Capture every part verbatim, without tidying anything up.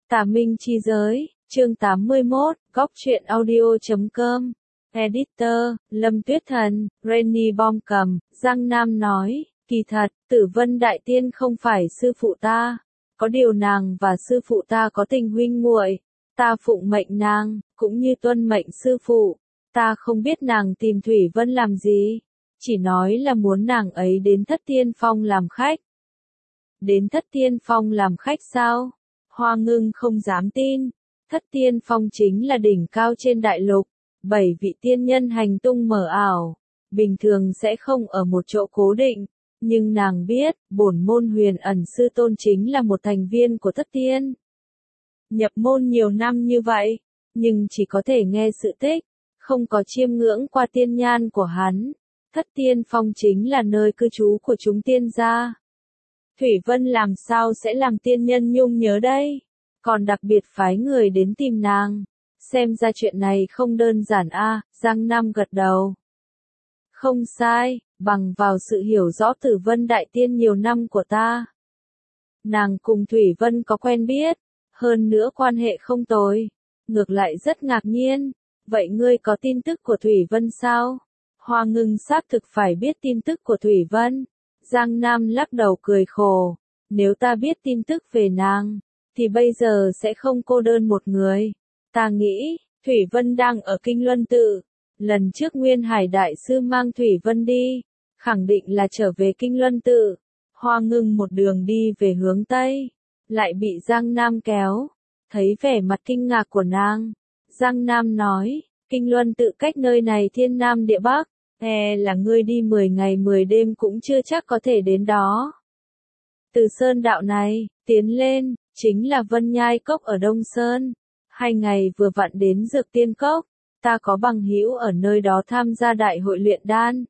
Tà Minh Chi Giới, chương tám mươi mốt, góc truyện audio chấm com. Editor, Lâm Tuyết Thần, Rainy Bom cầm, Giang Nam nói, kỳ thật, Tử Vân Đại Tiên không phải sư phụ ta. Có điều nàng và sư phụ ta có tình huynh muội, ta phụng mệnh nàng, cũng như tuân mệnh sư phụ. Ta không biết nàng tìm Thủy Vân làm gì, chỉ nói là muốn nàng ấy đến Thất Tiên Phong làm khách. Đến Thất Tiên Phong làm khách sao? Hoa Ngưng không dám tin. Thất Tiên Phong chính là đỉnh cao trên đại lục, bảy vị tiên nhân hành tung mờ ảo, bình thường sẽ không ở một chỗ cố định, nhưng nàng biết, bổn môn Huyền Ẩn sư tôn chính là một thành viên của Thất Tiên. Nhập môn nhiều năm như vậy, nhưng chỉ có thể nghe sự tích, không có chiêm ngưỡng qua tiên nhan của hắn. Thất Tiên Phong chính là nơi cư trú của chúng tiên gia. Thủy Vân làm sao sẽ làm tiên nhân nhung nhớ đây? Còn đặc biệt phái người đến tìm nàng. Xem ra chuyện này không đơn giản a. À, Giang Nam gật đầu. Không sai, bằng vào sự hiểu rõ Tử Vân Đại Tiên nhiều năm của ta. Nàng cùng Thủy Vân có quen biết, hơn nữa quan hệ không tồi. Ngược lại rất ngạc nhiên, vậy ngươi có tin tức của Thủy Vân sao? Hoa Ngưng xác thực phải biết tin tức của Thủy Vân. Giang Nam lắc đầu cười khổ, nếu ta biết tin tức về nàng, thì bây giờ sẽ không cô đơn một người. Ta nghĩ, Thủy Vân đang ở Kinh Luân Tự. Lần trước Nguyên Hải Đại Sư mang Thủy Vân đi, khẳng định là trở về Kinh Luân Tự. Hoa Ngưng một đường đi về hướng Tây, lại bị Giang Nam kéo. Thấy vẻ mặt kinh ngạc của nàng, Giang Nam nói, Kinh Luân Tự cách nơi này thiên nam địa bắc. E là ngươi đi mười ngày mười đêm cũng chưa chắc có thể đến đó. Từ sơn đạo này, tiến lên, chính là Vân Nhai Cốc ở Đông Sơn. Hai ngày vừa vặn đến Dược Tiên Cốc, ta có bằng hữu ở nơi đó tham gia đại hội luyện đan.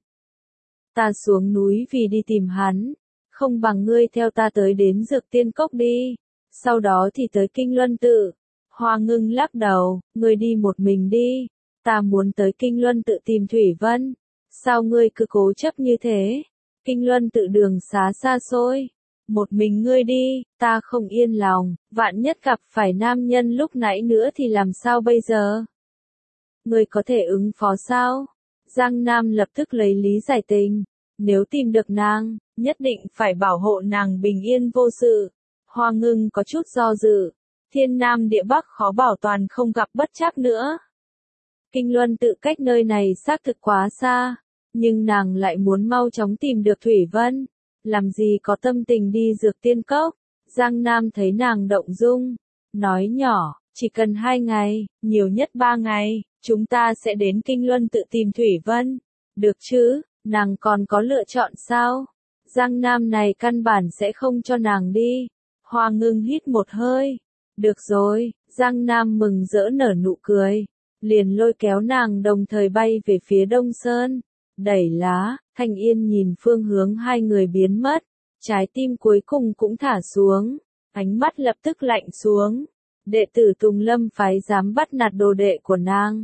Ta xuống núi vì đi tìm hắn, không bằng ngươi theo ta tới đến Dược Tiên Cốc đi, sau đó thì tới Kinh Luân Tự. Hoa Ngưng lắc đầu, ngươi đi một mình đi, ta muốn tới Kinh Luân Tự tìm Thủy Vân. Sao ngươi cứ cố chấp như thế? Kinh Luân Tự đường xá xa xôi. Một mình ngươi đi, ta không yên lòng, vạn nhất gặp phải nam nhân lúc nãy nữa thì làm sao bây giờ? Ngươi có thể ứng phó sao? Giang Nam lập tức lấy lý giải tình. Nếu tìm được nàng, nhất định phải bảo hộ nàng bình yên vô sự. Hoa Ngưng có chút do dự. Thiên Nam địa Bắc khó bảo toàn không gặp bất trắc nữa. Kinh Luân Tự cách nơi này xác thực quá xa, nhưng nàng lại muốn mau chóng tìm được Thủy Vân, làm gì có tâm tình đi Dược Tiên Cốc. Giang Nam thấy nàng động dung, nói nhỏ, chỉ cần hai ngày, nhiều nhất ba ngày, chúng ta sẽ đến Kinh Luân Tự tìm Thủy Vân. Được chứ, nàng còn có lựa chọn sao? Giang Nam này căn bản sẽ không cho nàng đi. Hoa Ngưng hít một hơi. Được rồi, Giang Nam mừng rỡ nở nụ cười. Liền lôi kéo nàng đồng thời bay về phía Đông Sơn. Đẩy lá, Thanh Yên nhìn phương hướng hai người biến mất. Trái tim cuối cùng cũng thả xuống. Ánh mắt lập tức lạnh xuống. Đệ tử Tùng Lâm phái dám bắt nạt đồ đệ của nàng.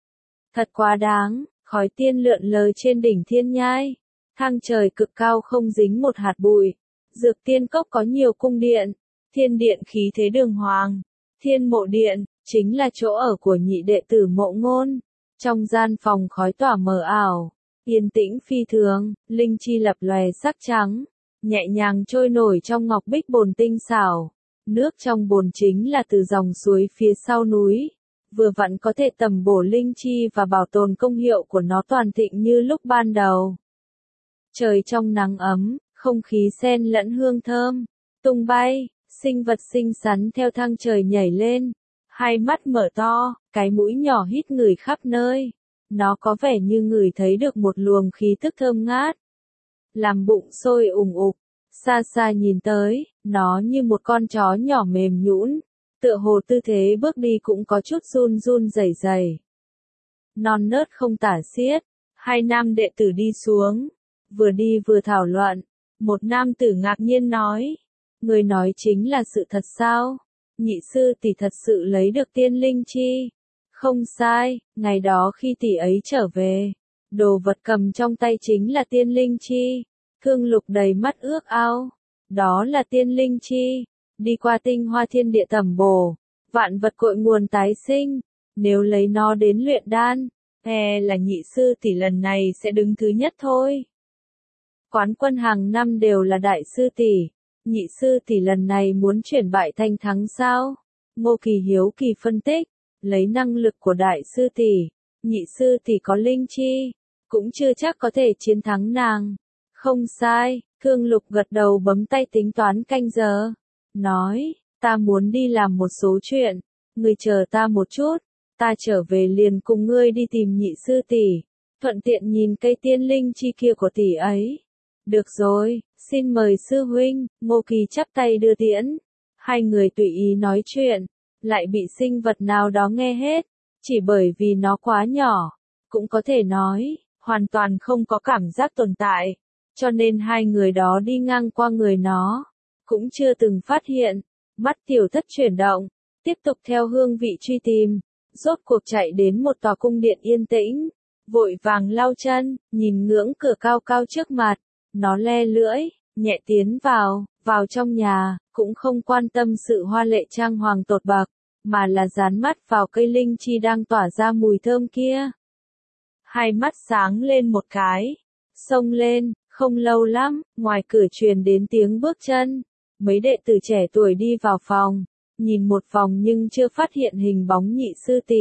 Thật quá đáng, khói tiên lượn lờ trên đỉnh thiên nhai. Thang trời cực cao không dính một hạt bụi. Dược Tiên Cốc có nhiều cung điện. Thiên điện khí thế đường hoàng. Thiên Mộ Điện chính là chỗ ở của nhị đệ tử Mộ Ngôn. Trong gian phòng khói tỏa mờ ảo, yên tĩnh phi thường, linh chi lập lòe sắc trắng, nhẹ nhàng trôi nổi trong ngọc bích bồn tinh xảo. Nước trong bồn chính là từ dòng suối phía sau núi, vừa vặn có thể tầm bổ linh chi và bảo tồn công hiệu của nó toàn thịnh như lúc ban đầu. Trời trong nắng ấm, không khí xen lẫn hương thơm, tung bay, sinh vật xinh xắn theo thang trời nhảy lên. Hai mắt mở to, cái mũi nhỏ hít ngửi khắp nơi. Nó có vẻ như ngửi thấy được một luồng khí tức thơm ngát. Làm bụng sôi ùng ục, xa xa nhìn tới, nó như một con chó nhỏ mềm nhũn, tựa hồ tư thế bước đi cũng có chút run run rẩy rẩy. Non nớt không tả xiết, hai nam đệ tử đi xuống, vừa đi vừa thảo luận. Một nam tử ngạc nhiên nói, người nói chính là sự thật sao? Nhị sư tỷ thật sự lấy được tiên linh chi. Không sai, ngày đó khi tỷ ấy trở về, đồ vật cầm trong tay chính là tiên linh chi. Thương Lục đầy mắt ước ao. Đó là tiên linh chi. đi qua tinh hoa thiên địa tẩm bổ, vạn vật cội nguồn tái sinh, nếu lấy nó đến luyện đan, e là nhị sư tỷ lần này sẽ đứng thứ nhất thôi. Quán quân hàng năm đều là đại sư tỷ, nhị sư tỷ lần này muốn chuyển bại thành thắng sao? Ngô Kỳ hiếu kỳ phân tích, lấy năng lực của đại sư tỷ, nhị sư tỷ có linh chi, cũng chưa chắc có thể chiến thắng nàng. Không sai, Thương Lục gật đầu bấm tay tính toán canh giờ, nói, ta muốn đi làm một số chuyện, ngươi chờ ta một chút, ta trở về liền cùng ngươi đi tìm nhị sư tỷ, thuận tiện nhìn cây tiên linh chi kia của tỷ ấy. Được rồi, xin mời sư huynh. Ngô Kỳ chắp tay đưa tiễn. Hai người tùy ý nói chuyện, lại bị sinh vật nào đó nghe hết, chỉ bởi vì nó quá nhỏ, cũng có thể nói, hoàn toàn không có cảm giác tồn tại, cho nên hai người đó đi ngang qua người nó, cũng chưa từng phát hiện. Mắt Tiểu Thất chuyển động, tiếp tục theo hương vị truy tìm, rốt cuộc chạy đến một tòa cung điện yên tĩnh, vội vàng lau chân, nhìn ngưỡng cửa cao cao trước mặt. Nó le lưỡi, nhẹ tiến vào, vào trong nhà, cũng không quan tâm sự hoa lệ trang hoàng tột bậc, mà là dán mắt vào cây linh chi đang tỏa ra mùi thơm kia. Hai mắt sáng lên một cái, xông lên, không lâu lắm, ngoài cửa truyền đến tiếng bước chân, mấy đệ tử trẻ tuổi đi vào phòng, nhìn một vòng nhưng chưa phát hiện hình bóng nhị sư tỷ.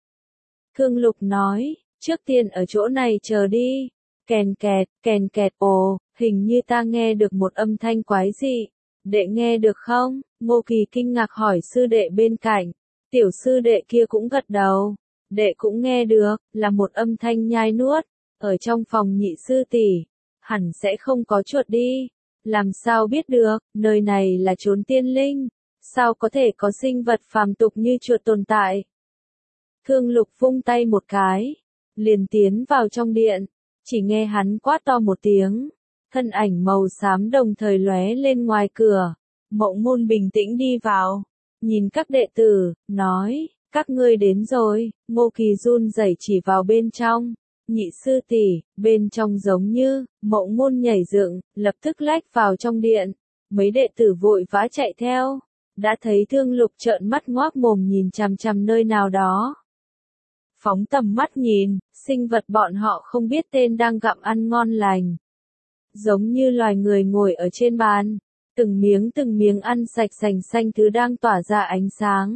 Thương Lục nói, trước tiên ở chỗ này chờ đi. Kèn kẹt, kèn kẹt, ồ, hình như ta nghe được một âm thanh quái dị. Đệ nghe được không? Ngô Kỳ kinh ngạc hỏi sư đệ bên cạnh. Tiểu sư đệ kia cũng gật đầu. Đệ cũng nghe được, là một âm thanh nhai nuốt. Ở trong phòng nhị sư tỷ, hẳn sẽ không có chuột đi. Làm sao biết được, nơi này là chốn tiên linh. Sao có thể có sinh vật phàm tục như chuột tồn tại? Thương Lục vung tay một cái, liền tiến vào trong điện. Chỉ nghe hắn quát to một tiếng, thân ảnh màu xám đồng thời lóe lên ngoài cửa. Mộng Ngôn bình tĩnh đi vào, nhìn các đệ tử, nói, các ngươi đến rồi. Ngô Kỳ run rẩy chỉ vào bên trong, nhị sư tỷ, bên trong giống như, Mộng Ngôn nhảy dựng, lập tức lách vào trong điện. Mấy đệ tử vội vã chạy theo, đã thấy Thương Lục trợn mắt ngoác mồm nhìn chằm chằm nơi nào đó. Phóng tầm mắt nhìn, sinh vật bọn họ không biết tên đang gặm ăn ngon lành. Giống như loài người ngồi ở trên bàn, từng miếng từng miếng ăn sạch sành xanh thứ đang tỏa ra ánh sáng.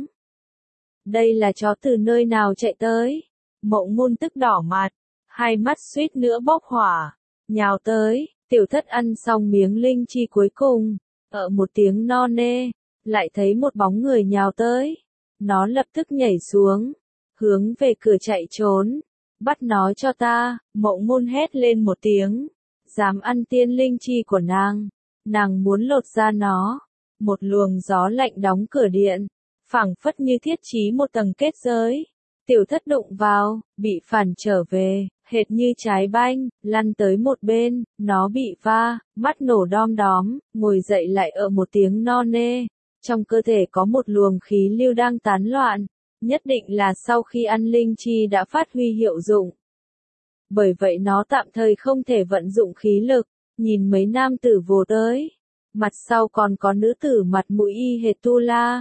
Đây là chó từ nơi nào chạy tới? Mộng Ngôn tức đỏ mặt, hai mắt suýt nữa bốc hỏa, nhào tới. Tiểu Thất ăn xong miếng linh chi cuối cùng, ở một tiếng no nê, lại thấy một bóng người nhào tới. Nó lập tức nhảy xuống, hướng về cửa chạy trốn. Bắt nó cho ta. Mộng Ngôn hét lên một tiếng, dám ăn tiên linh chi của nàng, nàng muốn lột ra nó. Một luồng gió lạnh đóng cửa điện, phảng phất như thiết trí một tầng kết giới. Tiểu Thất đụng vào, bị phản trở về, hệt như trái banh, lăn tới một bên. Nó bị va, mắt nổ đom đóm, ngồi dậy lại ở một tiếng no nê. Trong cơ thể có một luồng khí lưu đang tán loạn, nhất định là sau khi ăn linh chi đã phát huy hiệu dụng. Bởi vậy nó tạm thời không thể vận dụng khí lực. Nhìn mấy nam tử vồ tới, mặt sau còn có nữ tử mặt mũi y hệt Tu La.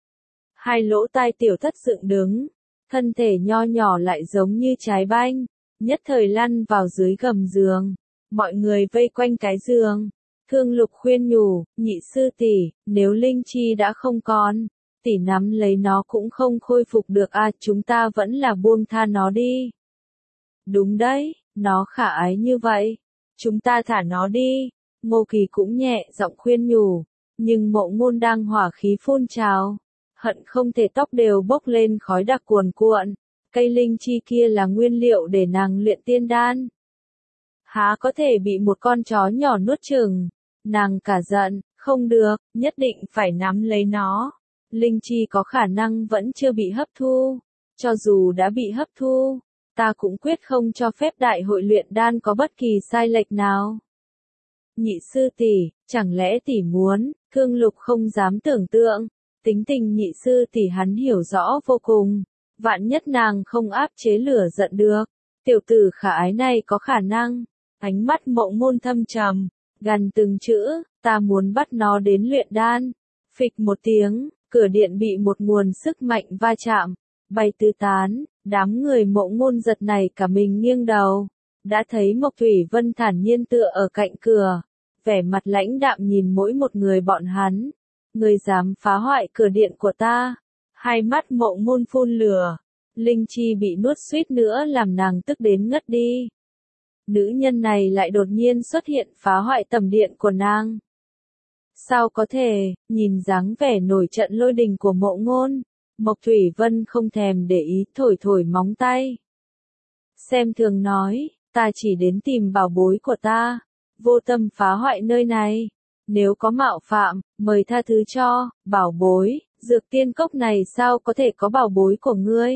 Hai lỗ tai Tiểu Thất dựng đứng, thân thể nho nhỏ lại giống như trái banh, nhất thời lăn vào dưới gầm giường. Mọi người vây quanh cái giường. Thương Lục khuyên nhủ, nhị sư tỷ, nếu linh chi đã không còn, tỷ nắm lấy nó cũng không khôi phục được à, chúng ta vẫn là buông tha nó đi. Đúng đấy, nó khả ái như vậy, chúng ta thả nó đi. Ngô Kỳ cũng nhẹ giọng khuyên nhủ, nhưng Mộng Ngôn đang hỏa khí phun trào, hận không thể tóc đều bốc lên khói đặc cuồn cuộn. Cây linh chi kia là nguyên liệu để nàng luyện tiên đan, há có thể bị một con chó nhỏ nuốt chửng. Nàng cả giận, không được, nhất định phải nắm lấy nó. Linh chi có khả năng vẫn chưa bị hấp thu, cho dù đã bị hấp thu, ta cũng quyết không cho phép đại hội luyện đan có bất kỳ sai lệch nào. Nhị sư tỷ, chẳng lẽ tỷ muốn? Thương Lục không dám tưởng tượng, tính tình nhị sư tỷ hắn hiểu rõ vô cùng, vạn nhất nàng không áp chế lửa giận được, tiểu tử khả ái này có khả năng. Ánh mắt Mộng Ngôn thâm trầm, gằn từng chữ, ta muốn bắt nó đến luyện đan, Phịch một tiếng, cửa điện bị một nguồn sức mạnh va chạm, bay tứ tán, đám người Mộ Ngôn giật này cả mình nghiêng đầu, đã thấy Mộc Thủy Vân thản nhiên tựa ở cạnh cửa, vẻ mặt lãnh đạm nhìn mỗi một người bọn hắn. Người dám phá hoại cửa điện của ta? Hai mắt Mộ Ngôn phun lửa, linh chi bị nuốt suýt nữa làm nàng tức đến ngất đi. Nữ nhân này lại đột nhiên xuất hiện phá hoại tầm điện của nàng. Sao có thể, nhìn dáng vẻ nổi trận lôi đình của Mộ Ngôn, Mộc Thủy Vân không thèm để ý thổi thổi móng tay. Xem thường nói, ta chỉ đến tìm bảo bối của ta, vô tâm phá hoại nơi này. Nếu có mạo phạm, mời tha thứ cho, bảo bối, dược tiên cốc này sao có thể có bảo bối của ngươi?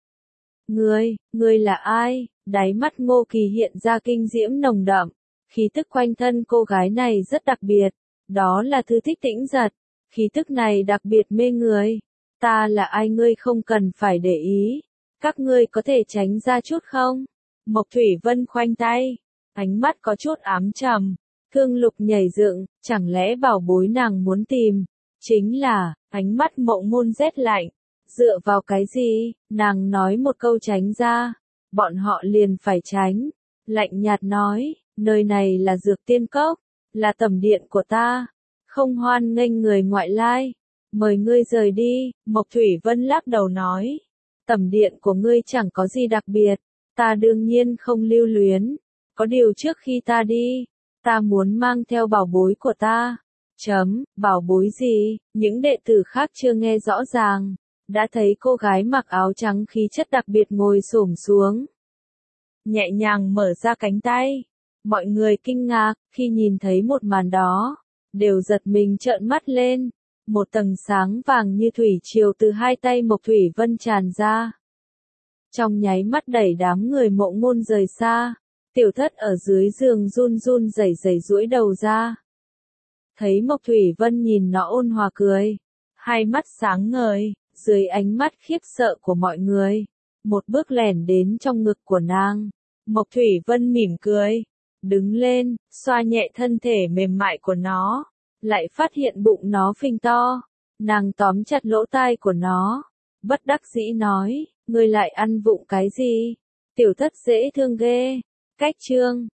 Ngươi, ngươi là ai? Đáy mắt Ngô Kỳ hiện ra kinh diễm nồng đậm, khí tức quanh thân cô gái này rất đặc biệt, đó là Thư Thích Tĩnh Giật, khí tức này đặc biệt mê người. Ta là ai ngươi không cần phải để ý, các ngươi có thể tránh ra chút không? Mộc Thủy Vân khoanh tay, ánh mắt có chút ám trầm. Thương Lục nhảy dựng, chẳng lẽ bảo bối nàng muốn tìm, chính là, ánh mắt Mộ Ngôn rét lạnh, dựa vào cái gì, nàng nói một câu tránh ra, bọn họ liền phải tránh, lạnh nhạt nói, nơi này là dược tiên cốc, là tẩm điện của ta, không hoan nghênh người ngoại lai, mời ngươi rời đi. Mộc Thủy Vân lắc đầu nói, tẩm điện của ngươi chẳng có gì đặc biệt, ta đương nhiên không lưu luyến, có điều trước khi ta đi, ta muốn mang theo bảo bối của ta. Chấm, bảo bối gì? Những đệ tử khác chưa nghe rõ ràng, đã thấy cô gái mặc áo trắng khí chất đặc biệt ngồi xổm xuống, nhẹ nhàng mở ra cánh tay. Mọi người kinh ngạc khi nhìn thấy một màn đó, đều giật mình trợn mắt lên. Một tầng sáng vàng như thủy triều từ hai tay Mộc Thủy Vân tràn ra, trong nháy mắt đẩy đám người Mộ Ngôn rời xa. Tiểu Thất ở dưới giường run run rẩy rẩy duỗi đầu ra. Thấy Mộc Thủy Vân nhìn nó ôn hòa cười, hai mắt sáng ngời, dưới ánh mắt khiếp sợ của mọi người, một bước lẻn đến trong ngực của nàng. Mộc Thủy Vân mỉm cười, đứng lên, xoa nhẹ thân thể mềm mại của nó, lại phát hiện bụng nó phình to, nàng tóm chặt lỗ tai của nó, bất đắc dĩ nói, ngươi lại ăn vụng cái gì? Tiểu Thất dễ thương ghê. Cách chương